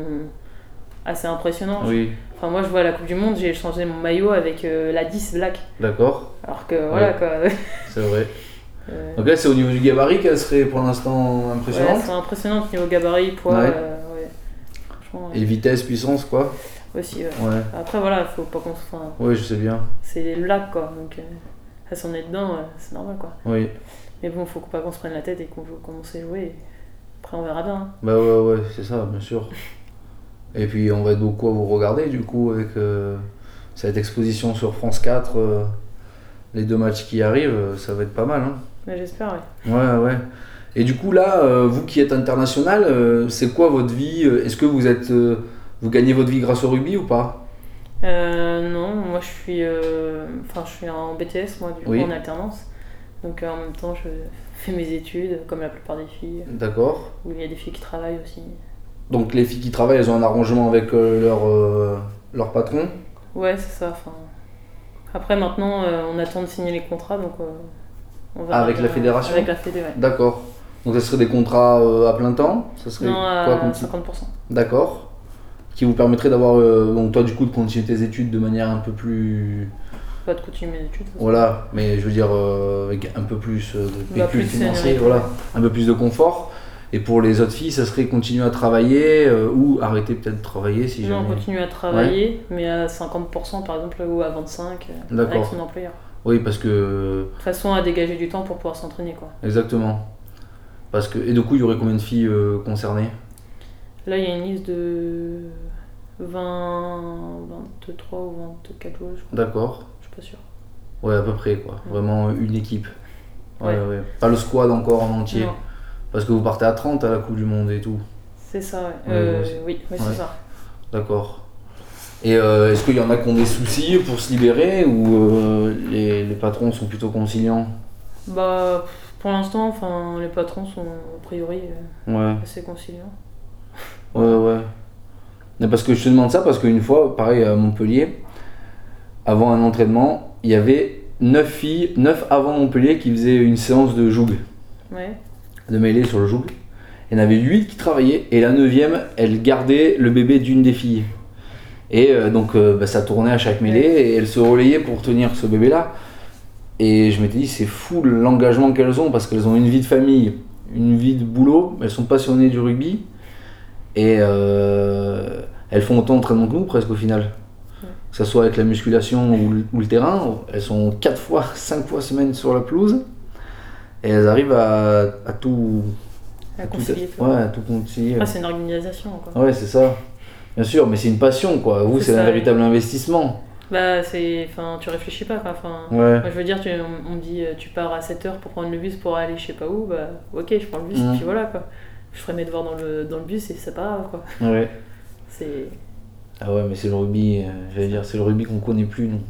B: assez impressionnants.
A: Oui,
B: Enfin, moi, je vois à la Coupe du Monde, j'ai changé mon maillot avec euh, la dix Black.
A: d'accord,
B: Alors que, voilà,
A: Ouais.
B: quoi.
A: c'est vrai.
B: Euh,
A: Donc là c'est au niveau du gabarit qu'elle serait pour l'instant
B: Ouais,
A: impressionnante.
B: c'est impressionnant niveau gabarit, poids.
A: Ouais.
B: euh, ouais. Franchement,
A: Et vitesse, puissance quoi.
B: euh, aussi. ouais.
A: Ouais,
B: Après, voilà, faut pas qu'on se. Enfin,
A: ouais je sais bien.
B: c'est les blagues, quoi. Donc, euh, ça s'en est dedans, euh, c'est normal, quoi.
A: Oui,
B: Mais bon, faut pas qu'on se prenne la tête et qu'on joue comme on sait jouer. Après, on verra bien. hein.
A: bah ouais, ouais, c'est ça, bien sûr. Et puis on va être beaucoup à vous regarder du coup avec euh, cette exposition sur France quatre, euh, les deux matchs qui arrivent, euh, ça va être pas mal. Hein.
B: Mais j'espère, ouais.
A: Ouais, ouais. Et du coup là, euh, vous qui êtes international, euh, c'est quoi votre vie? Est-ce que vous êtes, euh, vous gagnez votre vie grâce au rugby ou pas?
B: Euh, non, moi je suis, euh, enfin, je suis en B T S, moi, du coup,
A: Oui.
B: en alternance. Donc euh, en même temps, je fais mes études, comme la plupart des filles.
A: D'accord.
B: Où il y a des filles qui travaillent aussi.
A: Donc les filles qui travaillent, elles ont un arrangement avec euh, leur, euh, leur patron?
B: Ouais, c'est ça. Enfin, après, maintenant, euh, on attend de signer les contrats, donc euh, on va.
A: Ah, avec la fédération?
B: Avec la fédé, ouais.
A: D'accord. Donc ça serait des contrats euh, à plein temps? Ça serait
B: Non,
A: quoi
B: à
A: comme type?
B: cinquante pour cent.
A: D'accord. Qui vous permettrait d'avoir, euh, donc toi du coup de continuer tes études de manière un peu plus...
B: Pas de continuer mes études.
A: Voilà, mais je veux dire euh, avec un peu plus euh, de
B: Bah,
A: pécule
B: plus
A: financier,
B: sécurité.
A: voilà, un peu plus de confort. Et pour les autres filles, ça serait continuer à travailler euh, ou arrêter peut-être de travailler si
B: Non,
A: jamais...
B: continuer à travailler, mais à cinquante pour cent par exemple, ou à vingt-cinq pour cent
A: D'accord.
B: avec son employeur.
A: Oui, parce que...
B: De toute façon, à dégager du temps pour pouvoir s'entraîner, quoi.
A: Exactement. Parce que... Et du coup, il y aurait combien de filles euh, concernées?
B: Là, il y a une liste de vingt, vingt-trois ou vingt-quatre joueurs, je crois.
A: D'accord.
B: Je suis pas sûr.
A: Ouais, à peu près, quoi.
B: Ouais.
A: Vraiment une équipe. Ouais,
B: Ouais.
A: ouais. Pas le squad encore en entier.
B: Non,
A: Parce que vous partez à trente à la Coupe du Monde et tout.
B: c'est ça, ouais.
A: Ouais,
B: Euh,
A: moi aussi.
B: oui, oui,
A: Ouais.
B: c'est ça.
A: D'accord. Et euh, est-ce qu'il y en a qui ont des soucis pour se libérer ou euh, les, les patrons sont plutôt conciliants?
B: Bah, pour l'instant, enfin, les patrons sont a priori euh,
A: Ouais,
B: assez conciliants.
A: ouais, ouais. Mais parce que je te demande ça parce qu'une fois, pareil à Montpellier, avant un entraînement, il y avait neuf filles, neuf avant Montpellier qui faisaient une séance de joug,
B: Ouais.
A: de mêlée sur le joug. Il y en avait huit qui travaillaient et la neuvième, elle gardait le bébé d'une des filles. Et euh, donc euh, bah, ça tournait à chaque mêlée et elle se relayait pour tenir ce bébé-là. Et je m'étais dit, c'est fou l'engagement qu'elles ont parce qu'elles ont une vie de famille, une vie de boulot, elles sont passionnées du rugby et euh, elles font autant d'entraînement que nous presque au final.
B: Ouais.
A: Que ce soit avec la musculation ou le, ou le terrain, elles sont quatre fois, cinq fois semaine sur la pelouse et elles arrivent à, à tout.
B: À
A: tout-
B: concilier tout.
A: Ouais, à tout concilier.
B: Ah, c'est une organisation, quoi.
A: Ouais, c'est ça. Bien sûr, mais c'est une passion quoi. Vous,
B: C'est
A: c'est un
B: ça.
A: véritable investissement.
B: Bah, c'est. Enfin, tu réfléchis pas, quoi. Enfin,
A: Ouais.
B: moi, je veux dire, tu, on, on me dit, euh, tu pars à sept heures pour prendre le bus pour aller je sais pas où, bah, ok, je prends le bus
A: Mhm.
B: et puis voilà, quoi. Je ferai mes devoirs dans le, dans le bus et c'est pas grave, quoi.
A: Ouais.
B: C'est.
A: Ah ouais, mais c'est le rugby, euh, j'allais dire, c'est le rugby qu'on connaît plus, nous.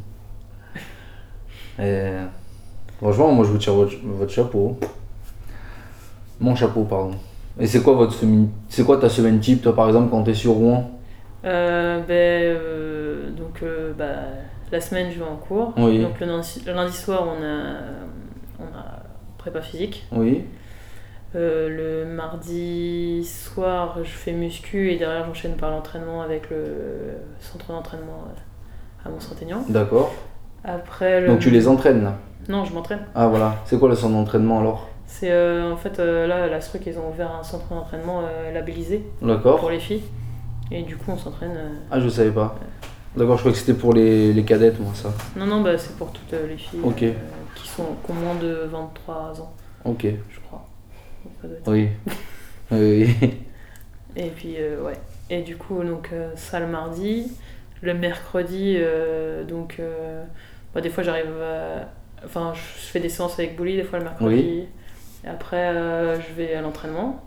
A: Et, franchement, moi je vous tire votre, votre chapeau. Mon chapeau, pardon. Et c'est quoi votre semaine, c'est quoi ta semaine type, toi par exemple, quand t'es sur Rouen?
B: Euh, ben, euh, donc, euh, bah, la semaine, je vais en cours.
A: Oui.
B: Donc, le lundi, le lundi soir, on a, on a prépa physique.
A: Oui.
B: Euh, le mardi soir, je fais muscu et derrière, j'enchaîne par l'entraînement avec le centre d'entraînement euh, à Mont-Saint-Aignan.
A: D'accord.
B: Après, le...
A: Donc tu les entraînes là?
B: Non, je m'entraîne.
A: Ah voilà. C'est quoi le centre d'entraînement alors?
B: C'est euh, en fait euh, là, la Struc, ils ont ouvert un centre d'entraînement euh, labellisé
A: D'accord.
B: pour les filles. Et du coup, on s'entraîne. euh,
A: Ah, je savais pas. D'accord, je crois que c'était pour les, les cadettes, moi, ça.
B: Non, non, bah, c'est pour toutes euh, les filles
A: Ok.
B: euh, qui, sont, qui ont moins de vingt-trois ans,
A: Ok.
B: je crois. Donc, ça doit être-
A: Oui. Oui. oui.
B: Et puis, euh, ouais. Et du coup, donc, euh, ça le mardi. Le mercredi, euh, donc, euh, bah, des fois, j'arrive à... Enfin, je fais des séances avec Bouli, des fois, le mercredi.
A: Oui.
B: Et après, euh, je vais à l'entraînement.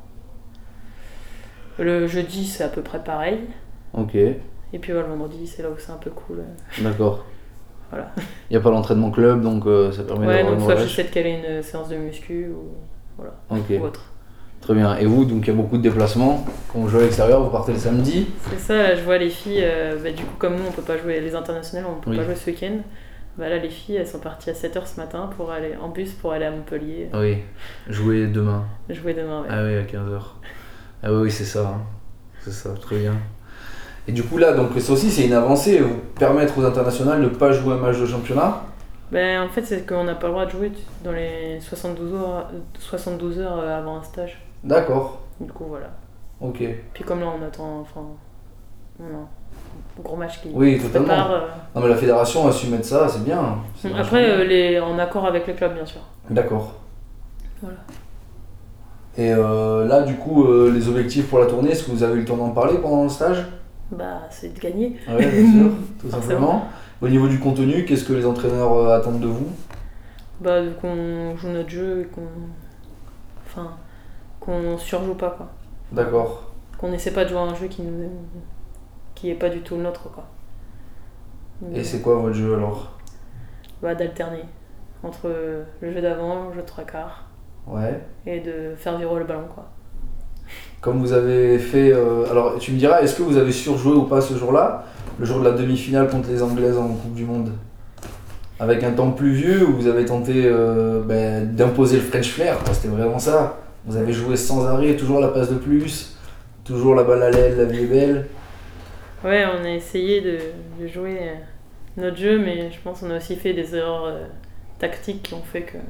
B: Le jeudi, c'est à peu près pareil.
A: Ok.
B: Et puis, ouais, le vendredi, c'est là où c'est un peu cool.
A: D'accord.
B: Voilà.
A: Il n'y a pas l'entraînement club, donc euh, ça permet
B: Ouais,
A: d'avoir
B: donc
A: une
B: soit
A: relâche.
B: j'essaie de caler une séance de muscu ou, voilà,
A: Ok.
B: ou autre.
A: Très bien. Et vous, donc il y a beaucoup de déplacements. Quand vous jouez à l'extérieur, vous partez le samedi.
B: C'est ça, là, je vois les filles, euh, bah, du coup, comme nous, on peut pas jouer, les internationales, on peut
A: Oui.
B: pas jouer ce week-end. Bah, là, les filles, elles sont parties à sept heures ce matin pour aller en bus pour aller à Montpellier,
A: Oui. Jouer demain.
B: jouer demain. Ouais.
A: Ah oui, à quinze heures. Ah oui, oui, c'est ça. hein. C'est ça, très bien. Et du coup là, donc ça aussi c'est une avancée, vous permettre aux internationales de ne pas jouer un match de championnat.
B: Ben, en fait, c'est qu'on n'a pas le droit de jouer dans les soixante-douze heures, soixante-douze heures avant un stage.
A: D'accord.
B: Du coup, voilà.
A: Ok.
B: Puis comme là, on attend, enfin, on a un gros match qui
A: Oui,
B: se
A: totalement.
B: prépare. euh.
A: Non mais la fédération a su mettre ça, c'est bien. C'est vachement
B: Après,
A: bien.
B: euh, les, en accord avec les clubs, bien sûr.
A: D'accord.
B: Voilà.
A: Et euh, là du coup, euh, les objectifs pour la tournée, est-ce que vous avez eu le temps d'en parler pendant le stage?
B: Bah, c'est de gagner.
A: Oui, bien sûr, tout
B: Forcément.
A: simplement. Au niveau du contenu, qu'est-ce que les entraîneurs euh, attendent de vous?
B: Bah, qu'on joue notre jeu et qu'on. Enfin, qu'on surjoue pas, quoi.
A: D'accord.
B: Qu'on n'essaie pas de jouer à un jeu qui nous qui est pas du tout le nôtre, quoi.
A: Donc, et c'est quoi votre jeu alors?
B: Bah, d'alterner entre le jeu d'avant, le jeu de trois quarts.
A: Ouais.
B: Et de faire virer le ballon, quoi.
A: Comme vous avez fait... Euh, alors tu me diras, est-ce que vous avez surjoué ou pas ce jour-là? Le jour de la demi-finale contre les Anglaises en Coupe du Monde? Avec un temps pluvieux où vous avez tenté euh, ben, d'imposer le French flair, c'était vraiment ça. Vous avez joué sans arrêt, toujours la passe de plus, toujours la balle à l'aile, la vie est belle.
B: Ouais, on a essayé de, de jouer notre jeu, mais je pense qu'on a aussi fait des erreurs euh, tactiques qui ont fait que...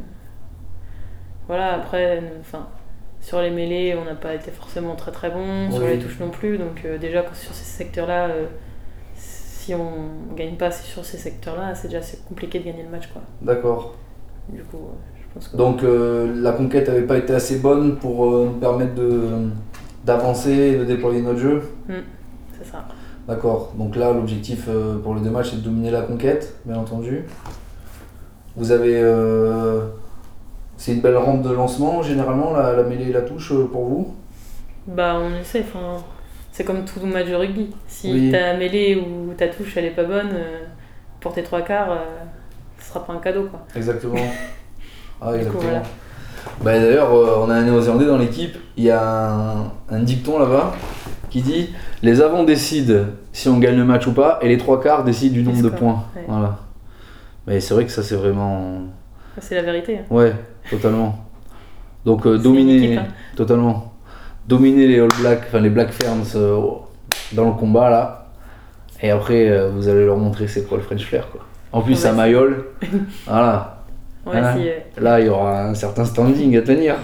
B: Voilà, après, enfin, sur les mêlées, on n'a pas été forcément très très bon, oui. Sur les touches non plus, donc euh, déjà sur ces secteurs-là, euh, si on ne gagne pas sur ces secteurs-là, c'est déjà c'est compliqué de gagner le match, quoi.
A: D'accord.
B: Du coup, euh, je pense que...
A: Donc euh, la conquête n'avait pas été assez bonne pour euh, nous permettre de, d'avancer et de déployer notre jeu.
B: Mmh, c'est ça.
A: D'accord, donc là l'objectif euh, pour les deux matchs c'est de dominer la conquête, bien entendu. Vous avez... Euh, c'est une belle rampe de lancement généralement, la, la mêlée et la touche euh, pour vous?
B: Bah on essaie, enfin... C'est comme tout match de rugby. Si
A: oui.
B: ta mêlée ou ta touche elle est pas bonne, euh, pour tes trois quarts, euh, ce sera pas un cadeau, quoi.
A: Exactement. Ah, exactement.
B: Coup, voilà.
A: Bah, d'ailleurs, euh, on a un Néo-Zélandais dans l'équipe, il y a un, un dicton là-bas qui dit les avants décident si on gagne le match ou pas et les trois quarts décident du nombre de points.
B: Ouais.
A: Voilà. Mais c'est vrai que ça c'est vraiment...
B: C'est la vérité.
A: Ouais, totalement. Donc euh, dominer, équipe, hein. Totalement. Dominer les All Blacks, enfin les Black Ferns euh, dans le combat là. Et après euh, vous allez leur montrer c'est quoi le French flair, quoi. En plus ça Mayol. Voilà.
B: Ouais,
A: hein,
B: si, euh...
A: Là il y aura un certain standing à tenir.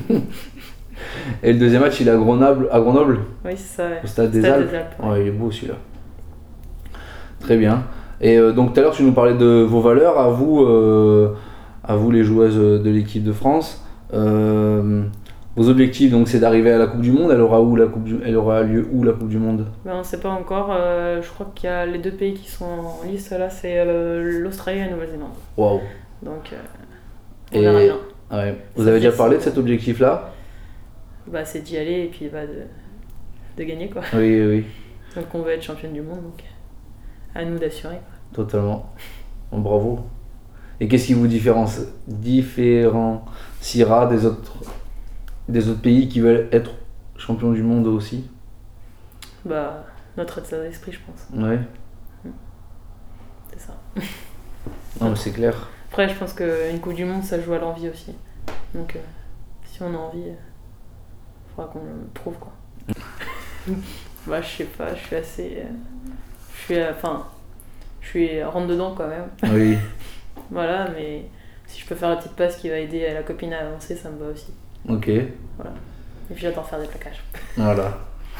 A: Et le deuxième match il est à Grenoble, à Grenoble.
B: Oui c'est ça. Ouais.
A: Au stade des
B: stade
A: Alpes.
B: Des Alpes
A: ouais. Ouais, il est beau celui-là. Très bien. Et euh, donc tout à l'heure tu nous parlais de vos valeurs, à vous, euh, à vous les joueuses de l'équipe de France. Euh, vos objectifs donc c'est d'arriver à la Coupe du Monde. Elle aura où la Coupe du... Elle aura lieu où la Coupe du Monde?
B: Ben, on ne sait pas encore. Euh, je crois qu'il y a les deux pays qui sont en lice là, c'est euh, l'Australie et la Nouvelle-Zélande.
A: Waouh.
B: Donc euh, on
A: et...
B: verra bien.
A: Ouais. Vous avez déjà parlé de cet objectif-là?
B: Bah c'est d'y aller et puis bah, de... de gagner, quoi.
A: Oui oui.
B: Donc on veut être championne du monde, donc à nous d'assurer, quoi.
A: Totalement. Bon, bravo. Et qu'est-ce qui vous différencie... différenciera des autres, des autres pays qui veulent être champions du monde aussi?
B: Bah, notre état d'esprit, je pense.
A: Ouais.
B: C'est ça.
A: Non, mais c'est clair.
B: Après, je pense qu'une Coupe du Monde, ça joue à l'envie aussi. Donc, euh, si on a envie, il euh, faudra qu'on le prouve, quoi. Bah, je sais pas, je suis assez... Euh, je suis... Enfin... Euh, je suis rentre dedans quand même.
A: Oui.
B: Voilà, mais si je peux faire la petite passe qui va aider la copine à avancer, ça me va aussi.
A: Ok.
B: Voilà. Et puis j'adore faire des plaquages.
A: Voilà.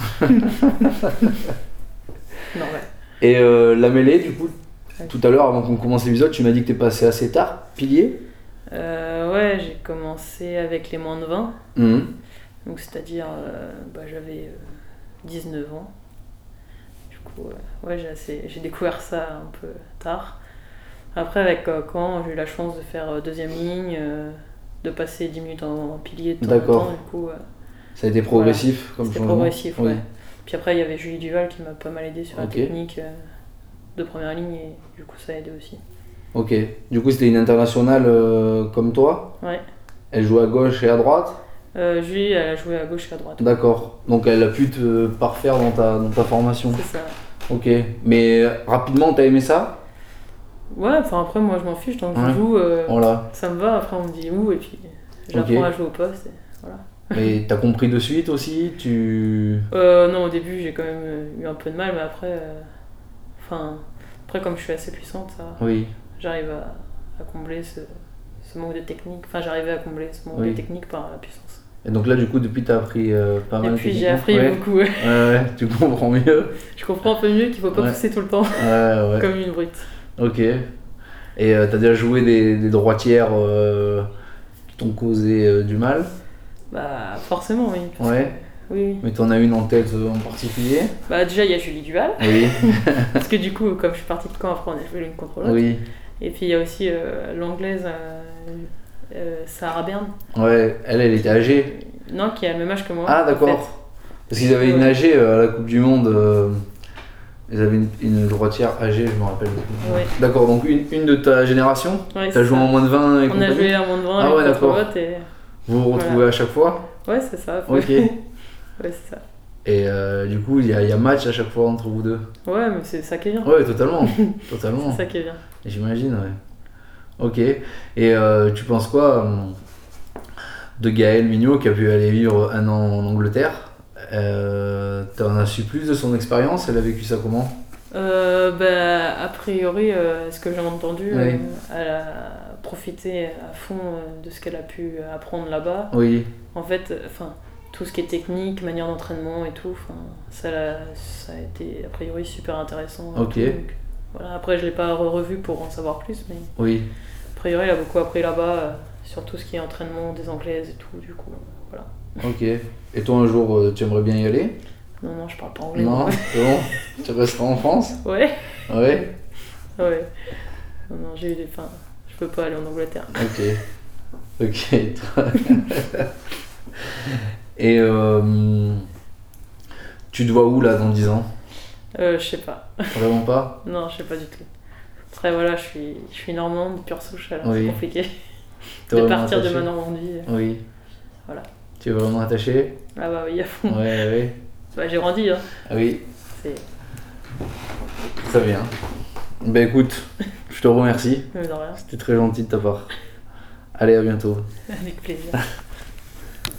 B: Non, ouais.
A: Et euh, la mêlée, du coup, ouais. Tout à l'heure, avant qu'on commence l'épisode, tu m'as dit que t'es passé assez tard, pilier.
B: euh, Ouais, j'ai commencé avec les moins de vingt.
A: Mmh.
B: Donc c'est-à-dire, euh, bah, j'avais euh, dix-neuf ans. Ouais, j'ai, assez, j'ai découvert ça un peu tard. Après, avec euh, Caen, j'ai eu la chance de faire euh, deuxième ligne, euh, de passer dix minutes en, en pilier de temps en temps. Du coup, euh,
A: ça a été progressif, voilà. Comme
B: C'était
A: changement.
B: progressif,
A: oui.
B: Ouais. Puis après, il y avait Julie Duval qui m'a pas mal aidé sur la
A: okay.
B: technique euh, de première ligne et du coup, ça a aidé aussi.
A: Ok. Du coup, c'était une internationale euh, comme toi?
B: Ouais.
A: Elle jouait à gauche et à droite?
B: Euh, Julie, elle a joué à gauche et à droite.
A: D'accord. Donc elle a pu te parfaire dans ta, dans ta formation.
B: C'est ça.
A: Ok. Mais rapidement, t'as aimé ça?
B: Ouais, enfin après, moi je m'en fiche, tant que ouais. je joue, euh,
A: voilà.
B: Ça me va. Après, on me dit où et puis j'apprends okay. à jouer au poste. Et voilà.
A: Mais t'as compris de suite aussi? Tu...
B: Euh, non, au début, j'ai quand même eu un peu de mal, mais après, euh, enfin, après comme je suis assez puissante, ça,
A: oui.
B: j'arrive à, à combler ce, ce manque de technique. Enfin, j'arrivais à combler ce manque oui. de technique par la puissance.
A: Et donc là, du coup, depuis, tu as appris euh, pas mal de
B: techniques. Et puis, j'ai appris ouais. beaucoup. Ouais.
A: ouais, tu comprends mieux.
B: Je comprends un peu mieux qu'il ne faut pas ouais. pousser tout le temps.
A: Ouais, ouais.
B: Comme une brute.
A: Ok. Et euh, tu as déjà joué des, des droitières euh, qui t'ont causé euh, du mal?
B: Bah, forcément, oui.
A: Ouais.
B: Que, oui, oui.
A: Mais tu en as une en tête euh, en particulier?
B: Bah, déjà, il y a Julie Duval.
A: Oui.
B: Parce que du coup, comme je suis partie de Caen, après, on a joué l'une contre l'autre.
A: Oui.
B: Et puis, il y a aussi euh, l'anglaise euh, euh, Sarah Bern.
A: Ouais, elle, elle était âgée.
B: Non, qui a le même âge que moi.
A: Ah, d'accord.
B: En fait.
A: Parce qu'ils avaient
B: Ouais.
A: nagé à la Coupe du Monde. Euh, ils avaient une, une droitière âgée, je me rappelle.
B: Ouais.
A: D'accord, donc une, une de ta génération.
B: Ouais,
A: T'as
B: c'est
A: joué
B: ça.
A: en moins de vingt et
B: On a
A: compagnie.
B: joué à moins de vingt
A: Ah
B: avec
A: ouais,
B: notre
A: d'accord.
B: pote et...
A: Vous vous retrouvez
B: Voilà.
A: à chaque fois.
B: Ouais, c'est ça.
A: Ok.
B: Ouais, c'est ça.
A: Et euh, du coup, il y, a- il y a match à chaque fois entre vous deux.
B: Ouais, mais c'est ça qui est bien.
A: Ouais, totalement. Totalement.
B: C'est ça qui est bien.
A: J'imagine, ouais. Ok. Et euh, tu penses quoi euh, de Gaël Mignot qui a pu aller vivre un an en Angleterre? euh, T'en as su plus de son expérience? Elle a vécu ça comment?
B: Euh, bah, a priori, euh, ce que j'ai entendu,
A: Oui.
B: euh, elle a profité à fond euh, de ce qu'elle a pu apprendre là-bas.
A: Oui.
B: En fait, enfin, tout ce qui est technique, manière d'entraînement et tout, enfin, ça, l'a- ça a été a priori super intéressant. et
A: Ok.
B: tout, donc, voilà. Après, je l'ai pas revu pour en savoir plus, mais
A: Oui.
B: a priori, elle a beaucoup appris là-bas euh, sur tout ce qui est entraînement des anglaises et tout, du coup, voilà.
A: Ok. Et toi, un jour, euh, tu aimerais bien y aller?
B: Non, non, je parle pas anglais.
A: Non,
B: moi.
A: c'est bon. Tu resteras en France?
B: Ouais,
A: Ouais.
B: ouais. Non, non, j'ai eu des... Enfin, je peux pas aller en Angleterre.
A: Ok. Ok. Et euh, tu te vois où là dans dix ans?
B: Euh, je sais pas.
A: Vraiment pas?
B: Non, je sais pas du tout. Après, voilà, je suis, je suis normande, de pure souche, alors
A: Oui.
B: c'est compliqué
A: T'es
B: de
A: vraiment
B: partir de
A: attaché?
B: ma Normandie.
A: Oui.
B: Voilà.
A: Tu es vraiment attaché?
B: Ah bah oui, à fond.
A: Ouais, ouais.
B: Bah, j'ai grandi, hein.
A: Ah oui,
B: C'est...
A: très bien. Ben écoute, je te remercie.
B: Mais de rien.
A: C'était très gentil de ta part. Allez, à bientôt.
B: Avec plaisir.